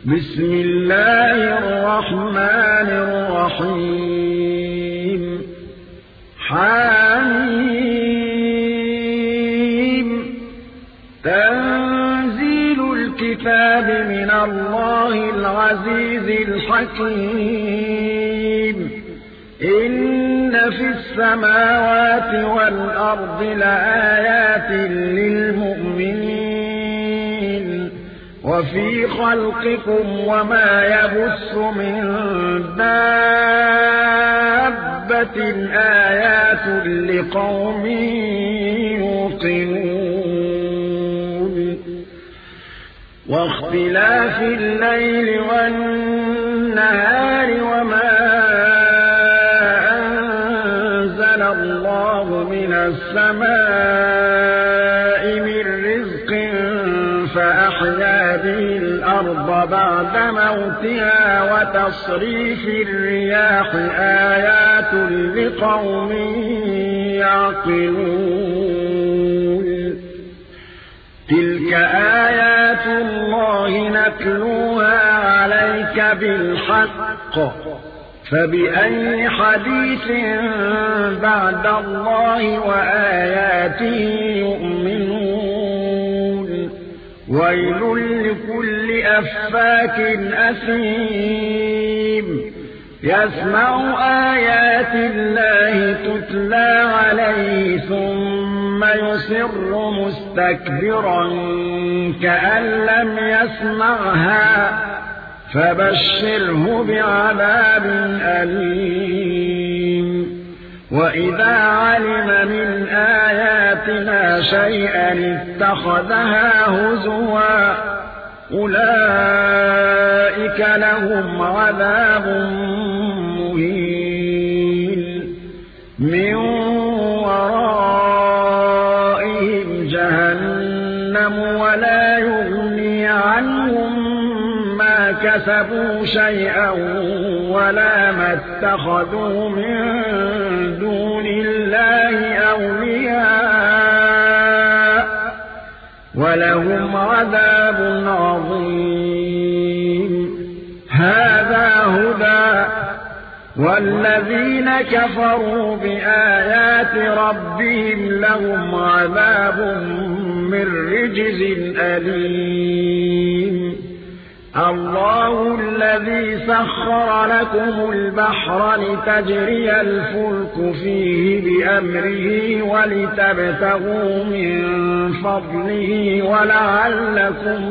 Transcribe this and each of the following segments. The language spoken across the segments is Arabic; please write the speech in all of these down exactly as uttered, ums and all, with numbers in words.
بسم الله الرحمن الرحيم حميم تنزيل الكتاب من الله العزيز الحكيم إن في السماوات والأرض لآيات للمؤمنين وفي خلقكم وما يبث من دابة آيات لقوم يوقنون واختلاف الليل والنهار وما أنزل الله من السماء من رزق فأحيا به الأرض بعد موتها وتصريف الرياح آيات لقوم يعقلون تلك آيات الله نتلوها عليك بالحق فبأي حديث بعد الله وآياته يؤمنون ويل لكل أفاك أثيم يسمع آيات الله تتلى عليه ثم يصر مستكبرا كأن لم يسمعها فبشره بعذاب أليم وإذا علم من آياتنا شيئا اتخذها هزوا أولئك لهم عذاب مهين من ورائهم جهنم ولا يغني عنهم ما كسبوا شيئا ولا ما اتخذوا من دون الله أولياء ولهم عذاب عظيم هذا هدى والذين كفروا بآيات ربهم لهم عذاب من رجز أليم الله الذي سخر لكم البحر لتجري الفلك فيه بأمره ولتبتغوا من فضله ولعلكم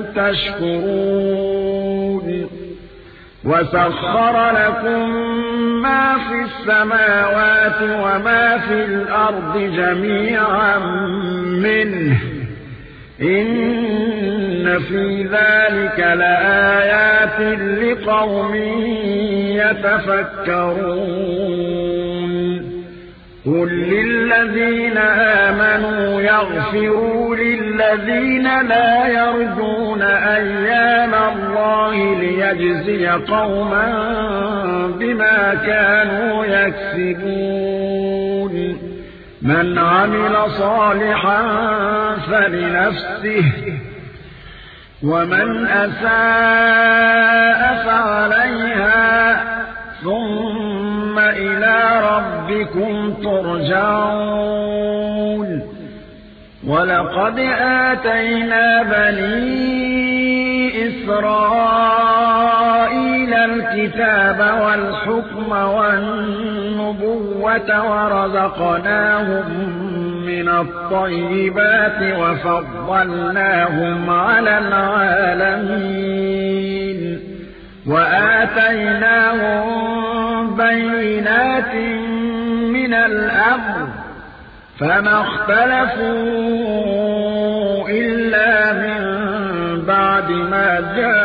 تشكرون وسخر لكم ما في السماوات وما في الأرض جميعا منه إن في ذلك لآيات لقوم يتفكرون قل للذين آمنوا يغفروا للذين لا يرجون أيام الله ليجزي قوما بما كانوا يكسبون من عمل صالحا فلنفسه ومن أساء فعليها ثم إلى ربكم ترجعون ولقد آتينا بني إسرائيل الكتاب والحكم والنبوة ورزقناهم من الطيبات وفضلناهم على العالمين وآتيناهم بينات من الأمر فما اختلفوا إلا من بعد ما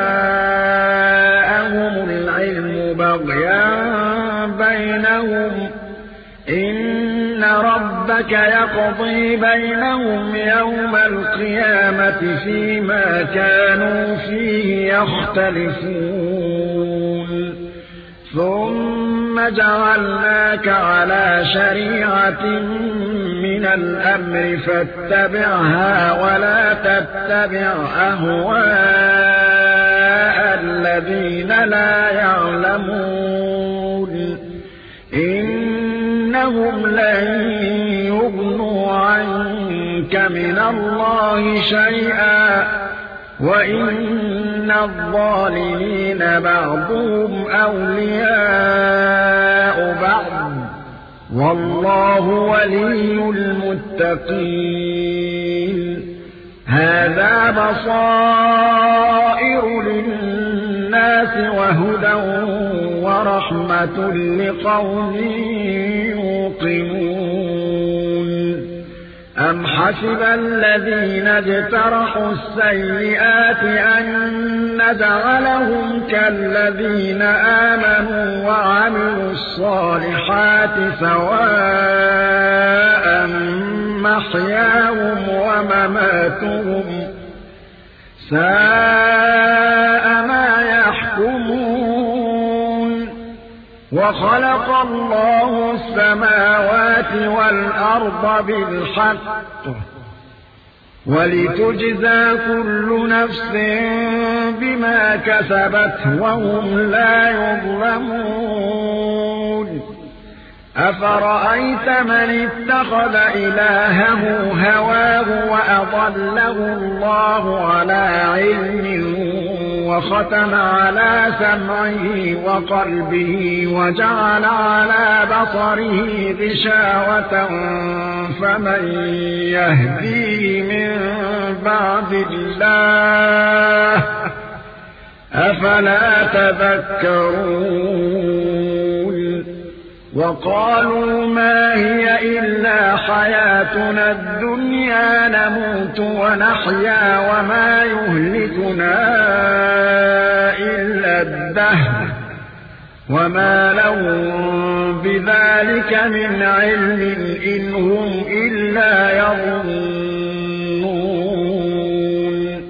جاءهم العلم بغيا بينهم إن ربك يقضي بينهم يوم القيامة فيما كانوا فيه يختلفون ثم جعلناك على شريعة من الأمر فاتبعها ولا تتبع أهواء الذين الذين لا يعلمون إنهم لن يغنوا عنك من الله شيئا وإن الظالمين بعضهم أولياء بعض والله ولي المتقين هذا بصائر للناس وهدى ورحمة لقوم يوقنون أم حسب الذين اجترحوا السيئات أن نجعلهم كالذين آمنوا وعملوا الصالحات سواء محياهم ومماتهم ساء ما يحكمون وخلق الله السماوات والأرض بالحق ولتجزى كل نفس بما كسبت وهم لا يظلمون أفرأيت من اتخذ إلهه هواه وأضله الله على علم وختم على سمعه وقلبه وجعل على بصره غشاوة فمن يهديه من بعد الله أفلا تذكرون وقالوا ما هي إلا حياتنا الدنيا نموت ونحيا وما يهلكنا إلا الدهر وما لهم بذلك من علم إن هم إلا يظنون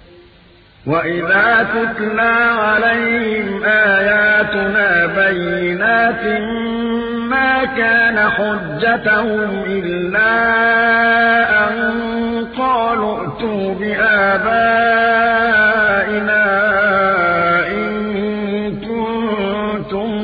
وإذا تتلى عليهم آياتنا بينات ما كان حجتهم إلا أن قالوا ائتوا بآبائنا إن كنتم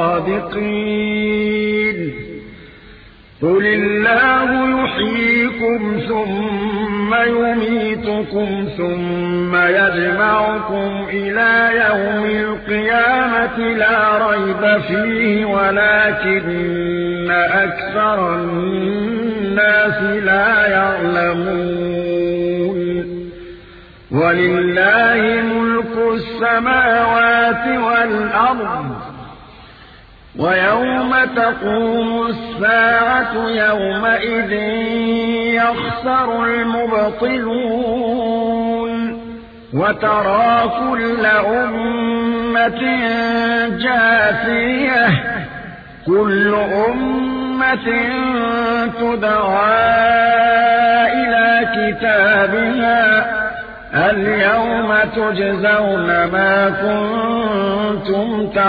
صادقين قل الله يحييكم ثم يميتكم ثم يجمعكم إلى يوم القيامة لا ريب فيه ولكن أكثر الناس لا يعلمون ولله ملك السماوات والأرض ويوم تقوم الساعة يومئذ يخسر المبطلون وترى كل أمة جاثية كل أمة تدعى إلى كتابها اليوم تجزون ما كنتم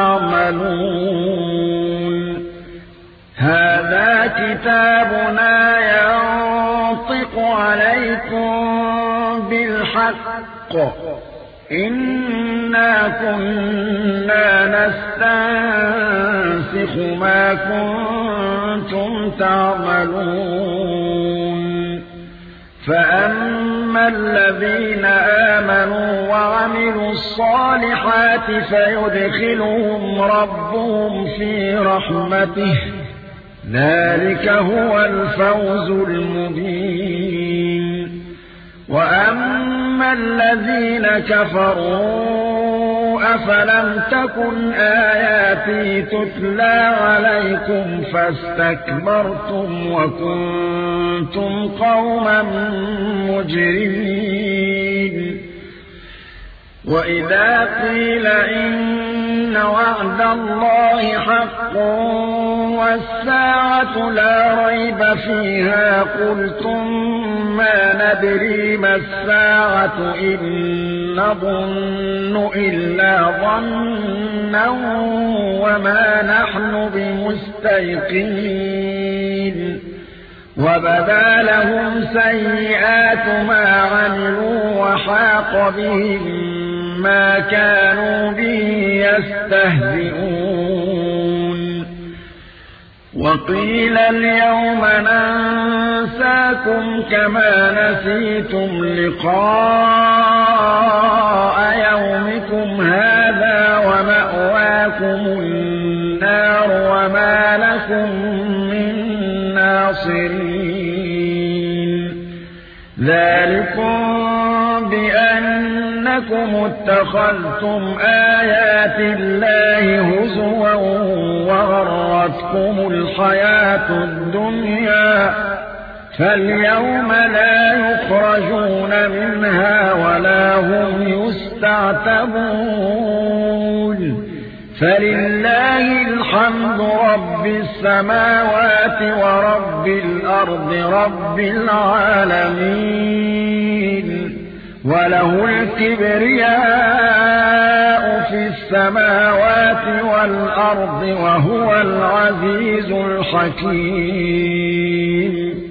تعملون هذا كتابنا ينطق عليكم بالحق إنا كنا نستنسخ ما كنتم تعملون فأما الذين آمنوا وعملوا الصالحات فيدخلهم ربهم في رحمته ذلك هو الفوز المبين وأما الذين كفروا أفلم تكن آياتي تتلى عليكم فاستكبرتم وكنتم قوما مجرمين وإذا قيل إن وعد الله حق والساعة لا ريب فيها قلتم ما ندري ما الساعة إن نظن إلا ظنا وما نحن بمستيقنين وبدا لهم سيئات ما عملوا وحاق بهم ما كانوا به يستهزئون وقيل اليوم ننساكم كما نسيتم لقاء يومكم هذا ومأواكم النار وما لكم من ناصرين ذلكم بأنكم اتخذتم آيات الله هزوا وغرتكم الحياة الدنيا فاليوم لا يخرجون منها ولا هم يستعتبون فلله الحمد رب السماوات ورب الأرض رب العالمين وله الكبرياء في السماوات والأرض وهو العزيز الحكيم